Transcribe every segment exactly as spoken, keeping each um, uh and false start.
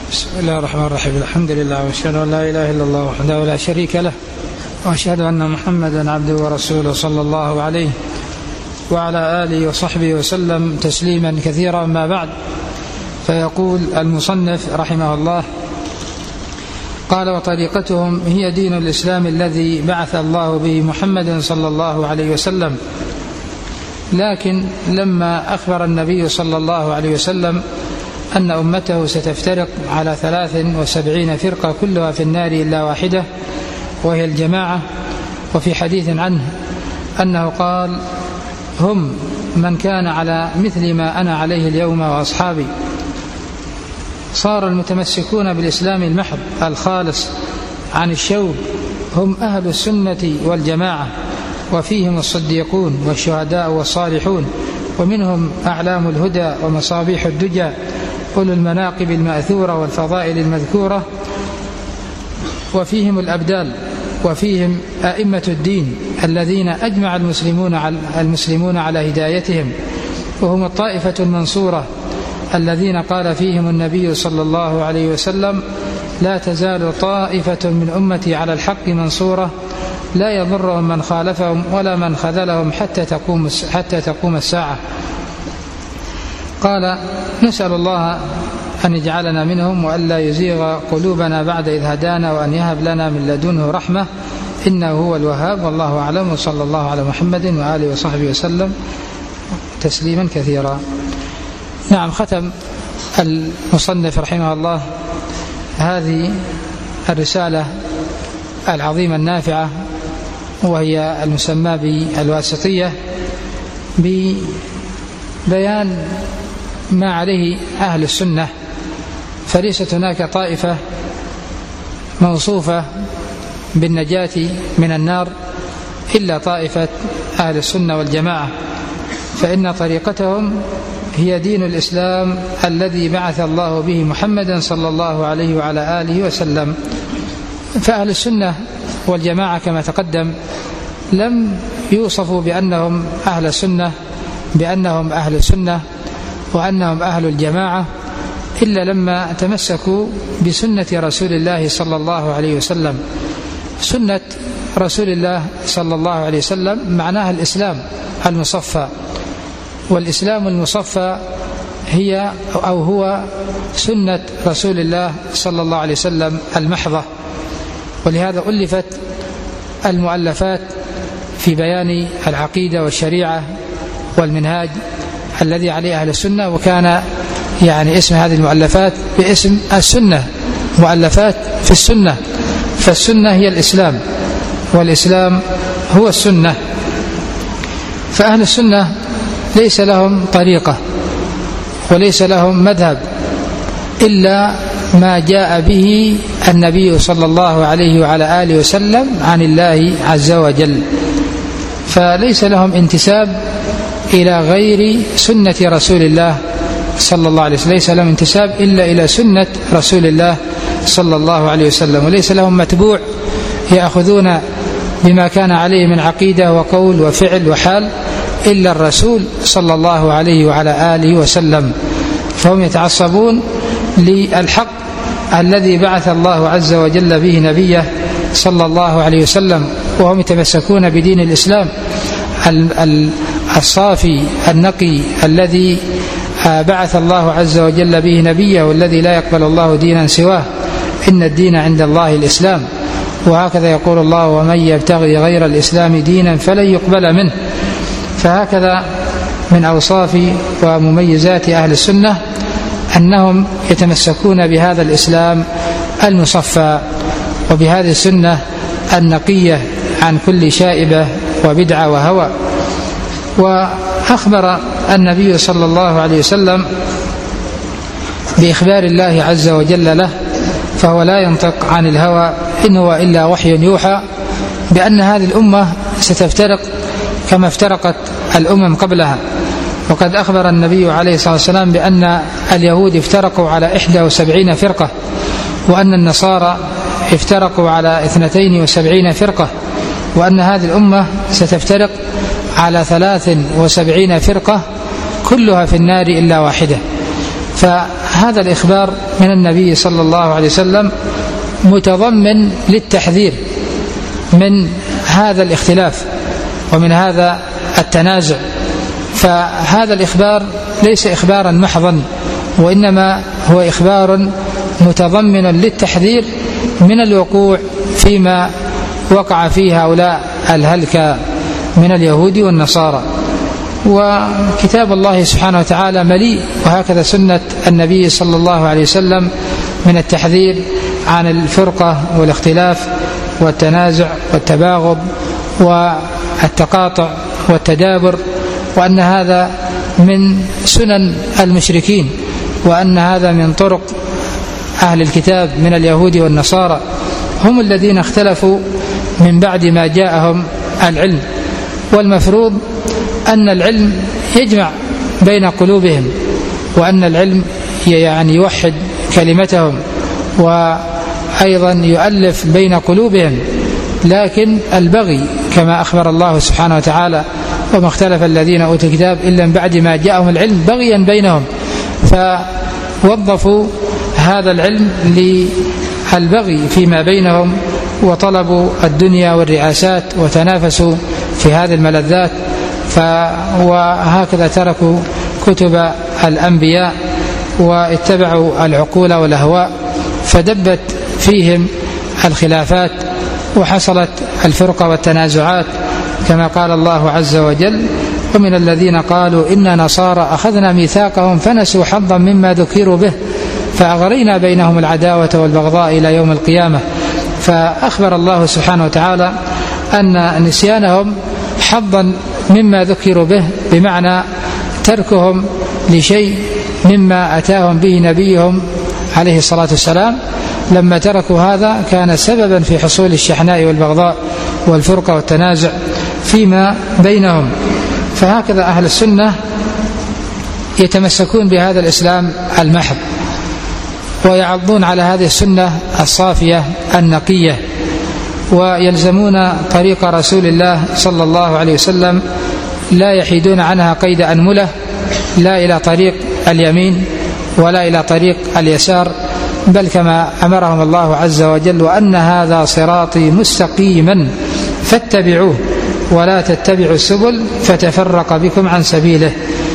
بسم الله الرحمن الرحيم. الحمد لله واشهد ان لا اله الا الله وحده لا شريك له واشهد ان محمدا عبده ورسوله صلى الله عليه وعلى اله وصحبه وسلم تسليما كثيرا. ما بعد، فيقول المصنف رحمه الله: قال: وطريقتهم هي دين الإسلام الذي بعث الله به محمد صلى الله عليه وسلم. لكن لما أخبر النبي صلى الله عليه وسلم أن أمته ستفترق على ثلاث وسبعين فرقة كلها في النار إلا واحدة وهي الجماعة، وفي حديث عنه أنه قال: هم من كان على مثل ما أنا عليه اليوم وأصحابي. صار المتمسكون بالإسلام المحض الخالص عن الشوب هم أهل السنة والجماعة، وفيهم الصديقون والشهداء والصالحون، ومنهم أعلام الهدى ومصابيح الدجى أولو المناقب المأثورة والفضائل المذكورة، وفيهم الأبدال، وفيهم أئمة الدين الذين أجمع المسلمون على, المسلمون على هدايتهم، وهم الطائفة المنصورة الذين قال فيهم النبي صلى الله عليه وسلم: لا تزال طائفة من أمتي على الحق منصورة لا يضرهم من خالفهم ولا من خذلهم حتى تقوم, حتى تقوم الساعة. قال: نسأل الله أن يجعلنا منهم وأن لا يزيغ قلوبنا بعد إذ هدانا وأن يهب لنا من لدنه رحمة إنه هو الوهاب، والله أعلم، وصلى الله على محمد وآله وصحبه وسلم تسليما كثيرا. نعم، ختم المصنف رحمه الله هذه الرسالة العظيمة النافعة، وهي المسمى بالواسطية، ببيان ما عليه أهل السنة. فليست هناك طائفة موصوفة بالنجاة من النار إلا طائفة أهل السنة والجماعة، فإن طريقتهم هي دين الإسلام الذي بعث الله به محمدا صلى الله عليه وعلى آله وسلم. فأهل السنة والجماعة كما تقدم لم يوصفوا بأنهم أهل السنة بأنهم أهل السنة وأنهم أهل الجماعة إلا لما تمسكوا بسنة رسول الله صلى الله عليه وسلم. سنة رسول الله صلى الله عليه وسلم معناها الإسلام المصفى، والإسلام المصفى هي أو هو سنة رسول الله صلى الله عليه وسلم المحضة. ولهذا ألفت المؤلفات في بيان العقيدة والشريعة والمنهاج الذي عليه أهل السنة، وكان يعني اسم هذه المؤلفات باسم السنة، مؤلفات في السنة. فالسنة هي الإسلام، والإسلام هو السنة. فأهل السنة ليس لهم طريقة وليس لهم مذهب إلا ما جاء به النبي صلى الله عليه وعلى آله وسلم عن الله عز وجل، فليس لهم انتساب إلى غير سنة رسول الله صلى الله عليه وسلم، ليس لهم انتساب إلا إلى سنة رسول الله صلى الله عليه وسلم، وليس لهم متبوع يأخذون بما كان عليه من عقيدة وقول وفعل وحال إلا الرسول صلى الله عليه وعلى آله وسلم. فهم يتعصبون للحق الذي بعث الله عز وجل به نبيه صلى الله عليه وسلم، وهم يتمسكون بدين الإسلام الصافي النقي الذي بعث الله عز وجل به نبيه، والذي لا يقبل الله دينا سواه، إن الدين عند الله الإسلام. وهكذا يقول الله: ومن يبتغي غير الإسلام دينا فلن يقبل منه. فهكذا من أوصاف ومميزات أهل السنة أنهم يتمسكون بهذا الإسلام المصفى وبهذه السنة النقية عن كل شائبة وبدعة وهوى. وأخبر النبي صلى الله عليه وسلم بإخبار الله عز وجل له، فهو لا ينطق عن الهوى إن هو إلا وحي يوحى، بأن هذه الأمة ستفترق كما افترقت الأمم قبلها. وقد أخبر النبي عليه الصلاة والسلام بأن اليهود افترقوا على إحدى وسبعين فرقة، وأن النصارى افترقوا على اثنتين وسبعين فرقة، وأن هذه الأمة ستفترق على ثلاث وسبعين فرقة كلها في النار إلا واحدة. هذا الإخبار من النبي صلى الله عليه وسلم متضمن للتحذير من هذا الاختلاف ومن هذا التنازع. فهذا الإخبار ليس إخبارا محضا، وإنما هو إخبار متضمن للتحذير من الوقوع فيما وقع فيه هؤلاء الهلكة من اليهود والنصارى. وكتاب الله سبحانه وتعالى مليء، وهكذا سنة النبي صلى الله عليه وسلم، من التحذير عن الفرقة والاختلاف والتنازع والتباغض والتقاطع والتدابر، وأن هذا من سنن المشركين، وأن هذا من طرق أهل الكتاب من اليهود والنصارى، هم الذين اختلفوا من بعد ما جاءهم العلم. والمفروض أن العلم يجمع بين قلوبهم، وأن العلم يعني يوحد كلمتهم وأيضا يؤلف بين قلوبهم. لكن البغي كما أخبر الله سبحانه وتعالى: وما اختلف الذين أوتوا الكتاب إلا من بعد ما جاءهم العلم بغيا بينهم. فوظفوا هذا العلم للبغي فيما بينهم، وطلبوا الدنيا والرئاسات وتنافسوا في هذه الملذات. وهكذا تركوا كتب الأنبياء واتبعوا العقول والأهواء، فدبت فيهم الخلافات وحصلت الفرقة والتنازعات، كما قال الله عز وجل: ومن الذين قالوا إنا نصارى أخذنا ميثاقهم فنسوا حظا مما ذكروا به فأغرينا بينهم العداوة والبغضاء إلى يوم القيامة. فأخبر الله سبحانه وتعالى أن نسيانهم حظا مما ذكروا به، بمعنى تركهم لشيء مما أتاهم به نبيهم عليه الصلاة والسلام، لما تركوا هذا كان سببا في حصول الشحناء والبغضاء والفرقة والتنازع فيما بينهم. فهكذا أهل السنة يتمسكون بهذا الإسلام المحض، ويعضون على هذه السنة الصافية النقية، ويلزمون طريق رسول الله صلى الله عليه وسلم، لا يحيدون عنها قيد أنملة، لا إلى طريق اليمين ولا إلى طريق اليسار، بل كما أمرهم الله عز وجل: وأن هذا صراطي مستقيما فاتبعوه ولا تتبعوا السبل فتفرق بكم عن سبيله.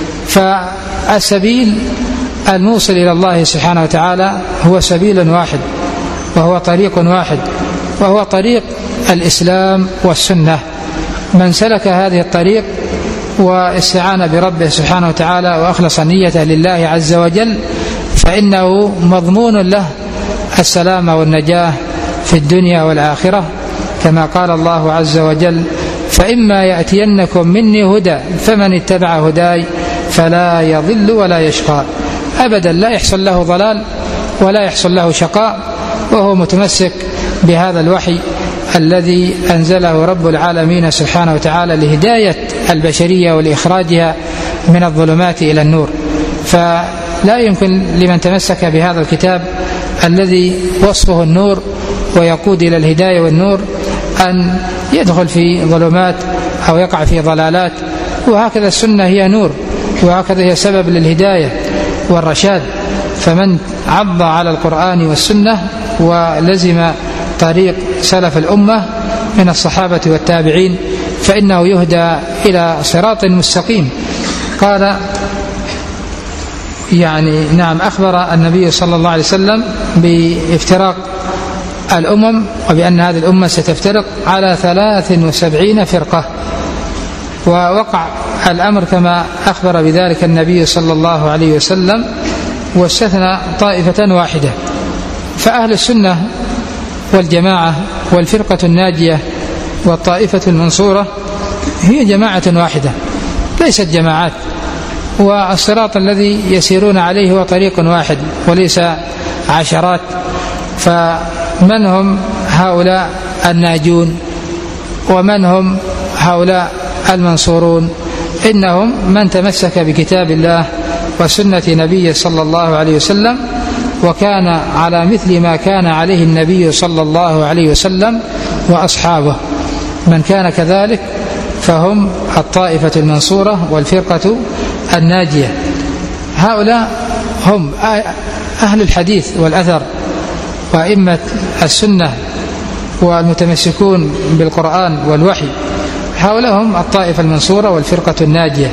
فالسبيل الموصل إلى الله سبحانه وتعالى هو سبيل واحد، وهو طريق واحد، وهو طريق الإسلام والسنة. من سلك هذه الطريق واستعان بربه سبحانه وتعالى وأخلص نيته لله عز وجل، فإنه مضمون له السلام والنجاة في الدنيا والآخرة، كما قال الله عز وجل: فإما يأتينكم مني هدى فمن اتبع هداي فلا يضل ولا يشقى. أبدا لا يحصل له ضلال ولا يحصل له شقاء، وهو متمسك بهذا الوحي الذي أنزله رب العالمين سبحانه وتعالى لهداية البشرية ولإخراجها من الظلمات إلى النور. فلا يمكن لمن تمسك بهذا الكتاب الذي وصفه النور ويقود إلى الهداية والنور أن يدخل في ظلمات أو يقع في ضلالات. وهكذا السنة هي نور، وهكذا هي سبب للهداية والرشاد. فمن عض على القرآن والسنة ولزم طريق سلف الأمة من الصحابة والتابعين فإنه يهدى إلى صراط مستقيم. قال يعني نعم أخبر النبي صلى الله عليه وسلم بافتراق الأمم، وبأن هذه الأمة ستفترق على ثلاث وسبعين فرقة، ووقع الأمر كما أخبر بذلك النبي صلى الله عليه وسلم، واستثنى طائفة واحدة. فأهل السنة والجماعة والفرقة الناجية والطائفة المنصورة هي جماعة واحدة ليست جماعات، والصراط الذي يسيرون عليه هو طريق واحد وليس عشرات. فمن هم هؤلاء الناجون ومن هم هؤلاء المنصورون؟ إنهم من تمسك بكتاب الله وسنة نبيه صلى الله عليه وسلم، وكان على مثل ما كان عليه النبي صلى الله عليه وسلم وأصحابه. من كان كذلك فهم الطائفة المنصورة والفرقة الناجية. هؤلاء هم أهل الحديث والأثر وأئمة السنة والمتمسكون بالقرآن والوحي، هؤلاء هم الطائفة المنصورة والفرقة الناجية.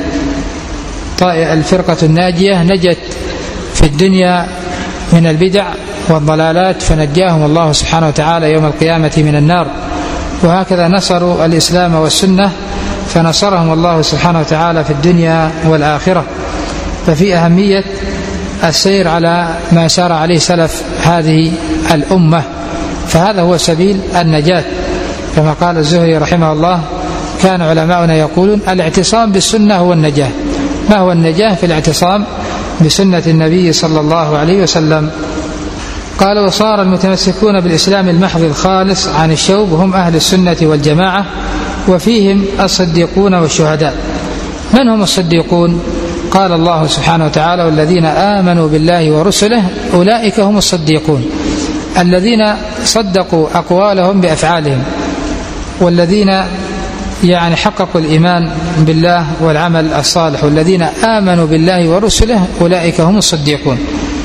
الفرقة الناجية نجت في الدنيا من البدع والضلالات فنجاهم الله سبحانه وتعالى يوم القيامة من النار، وهكذا نصروا الإسلام والسنة فنصرهم الله سبحانه وتعالى في الدنيا والآخرة. ففي أهمية السير على ما سار عليه سلف هذه الأمة، فهذا هو سبيل النجاة. كما قال الزهري رحمه الله: كان علماؤنا يقولون الاعتصام بالسنة هو النجاة. ما هو النجاة في الاعتصام بسنة النبي صلى الله عليه وسلم؟ قال: وصار المتمسكون بالإسلام المحض الخالص عن الشوب هم أهل السنة والجماعة، وفيهم الصديقون والشهداء. من هم الصديقون؟ قال الله سبحانه وتعالى: والذين آمنوا بالله ورسله أولئك هم الصديقون، الذين صدقوا أقوالهم بأفعالهم، والذين يعني حققوا الإيمان بالله والعمل الصالح، والذين آمنوا بالله ورسله أولئك هم الصديقون.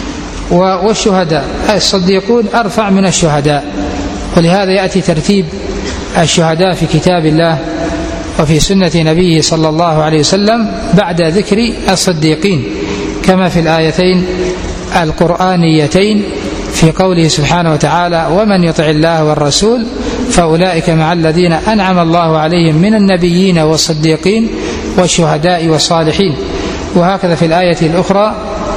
والشهداء، الصديقون أرفع من الشهداء، ولهذا يأتي ترتيب الشهداء في كتاب الله وفي سنة نبيه صلى الله عليه وسلم بعد ذكر الصديقين، كما في الآيتين القرآنيتين في قوله سبحانه وتعالى: ومن يطع الله والرسول فأولئك مع الذين أنعم الله عليهم من النبيين والصديقين والشهداء والصالحين. وهكذا في الآية الأخرى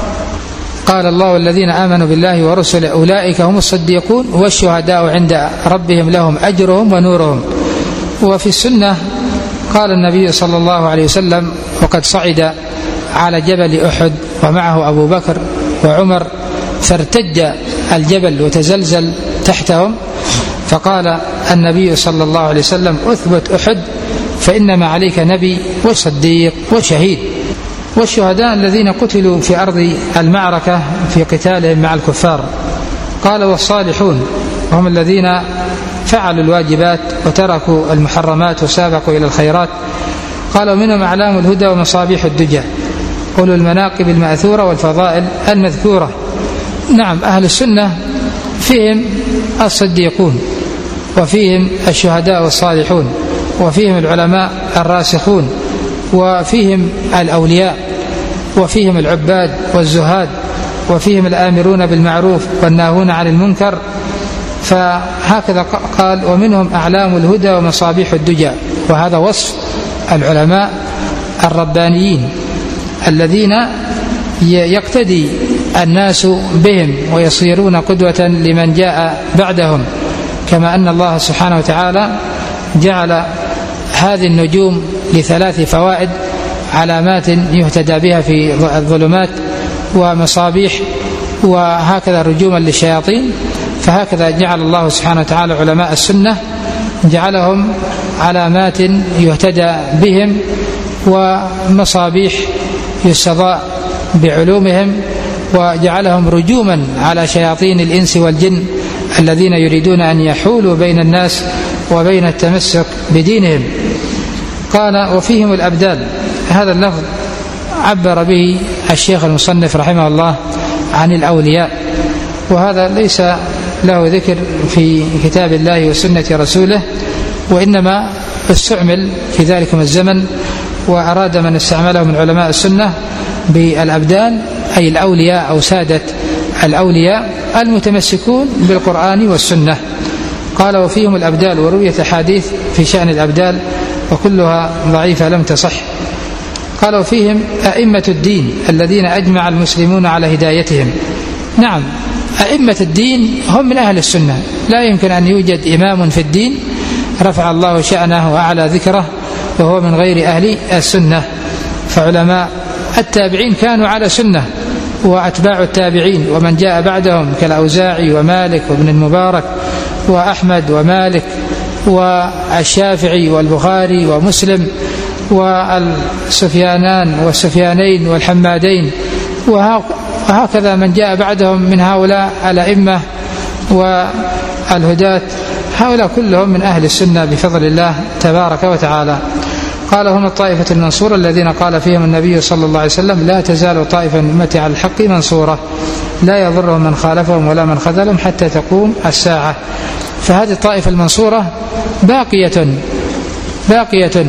قال الله: والذين آمنوا بالله ورسله أولئك هم الصديقون والشهداء عند ربهم لهم أجرهم ونورهم. وفي السنة قال النبي صلى الله عليه وسلم وقد صعد على جبل أحد ومعه أبو بكر وعمر، فارتج الجبل وتزلزل تحتهم، فقال النبي صلى الله عليه وسلم: أثبت أحد فإنما عليك نبي وصديق وشهيد. والشهداء الذين قتلوا في أرض المعركة في قتالهم مع الكفار. قال: والصالحون هم الذين فعلوا الواجبات وتركوا المحرمات وسابقوا إلى الخيرات. قال: منهم أعلام الهدى ومصابيح الدجى، أولو المناقب المأثورة والفضائل المذكورة. نعم، أهل السنة فيهم الصديقون، وفيهم الشهداء والصالحون، وفيهم العلماء الراسخون، وفيهم الأولياء، وفيهم العباد والزهاد، وفيهم الآمرون بالمعروف والناهون عن المنكر. فهكذا قال: ومنهم أعلام الهدى ومصابيح الدجى. وهذا وصف العلماء الربانيين الذين يقتدي الناس بهم ويصيرون قدوة لمن جاء بعدهم، كما أن الله سبحانه وتعالى جعل هذه النجوم لثلاث فوائد: علامات يهتدى بها في الظلمات، ومصابيح، وهكذا رجوما للشياطين. فهكذا جعل الله سبحانه وتعالى علماء السنة، جعلهم علامات يهتدى بهم ومصابيح يستضاء بعلومهم، وجعلهم رجوما على شياطين الإنس والجن الذين يريدون أن يحولوا بين الناس وبين التمسك بدينهم. قال: وفيهم الأبدال. هذا اللفظ عبر به الشيخ المصنف رحمه الله عن الأولياء، وهذا ليس له ذكر في كتاب الله وسنة رسوله، وإنما استعمل في ذلكم الزمن، وأراد من استعمله من علماء السنة بالأبدال أي الأولياء أو سادة الأولياء المتمسكون بالقرآن والسنة. قال: وفيهم الأبدال. ورويت أحاديث في شأن الأبدال وكلها ضعيفة لم تصح. قال: وفيهم أئمة الدين الذين أجمع المسلمون على هدايتهم. نعم، أئمة الدين هم من أهل السنة، لا يمكن أن يوجد إمام في الدين رفع الله شأنه وأعلى ذكره وهو من غير أهل السنة. فعلماء التابعين كانوا على سنة، وأتباع التابعين ومن جاء بعدهم كالأوزاعي ومالك وابن المبارك وأحمد ومالك والشافعي والبخاري ومسلم والسفيانان والسفيانين والحمادين، وهكذا من جاء بعدهم من هؤلاء الأئمة والهداة، هؤلاء كلهم من أهل السنة بفضل الله تبارك وتعالى. قال هم الطائفة المنصورة الذين قال فيهم النبي صلى الله عليه وسلم لا تزال طائفة من أمتي على الحق منصورة لا يضرهم من خالفهم ولا من خذلهم حتى تقوم الساعة. فهذه الطائفة المنصورة باقية باقية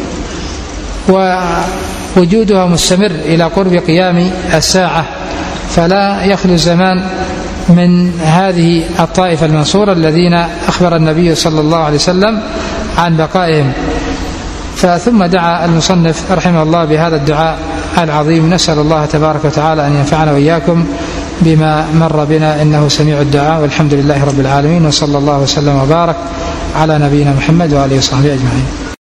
ووجودها مستمر إلى قرب قيام الساعة، فلا يخلو الزمان من هذه الطائفة المنصورة الذين أخبر النبي صلى الله عليه وسلم عن بقائهم. فثم دعا المصنف رحمه الله بهذا الدعاء العظيم. نسأل الله تبارك وتعالى أن ينفعنا وإياكم بما مر بنا إنه سميع الدعاء، والحمد لله رب العالمين، وصلى الله وسلم وبارك على نبينا محمد وآله وصحبه أجمعين.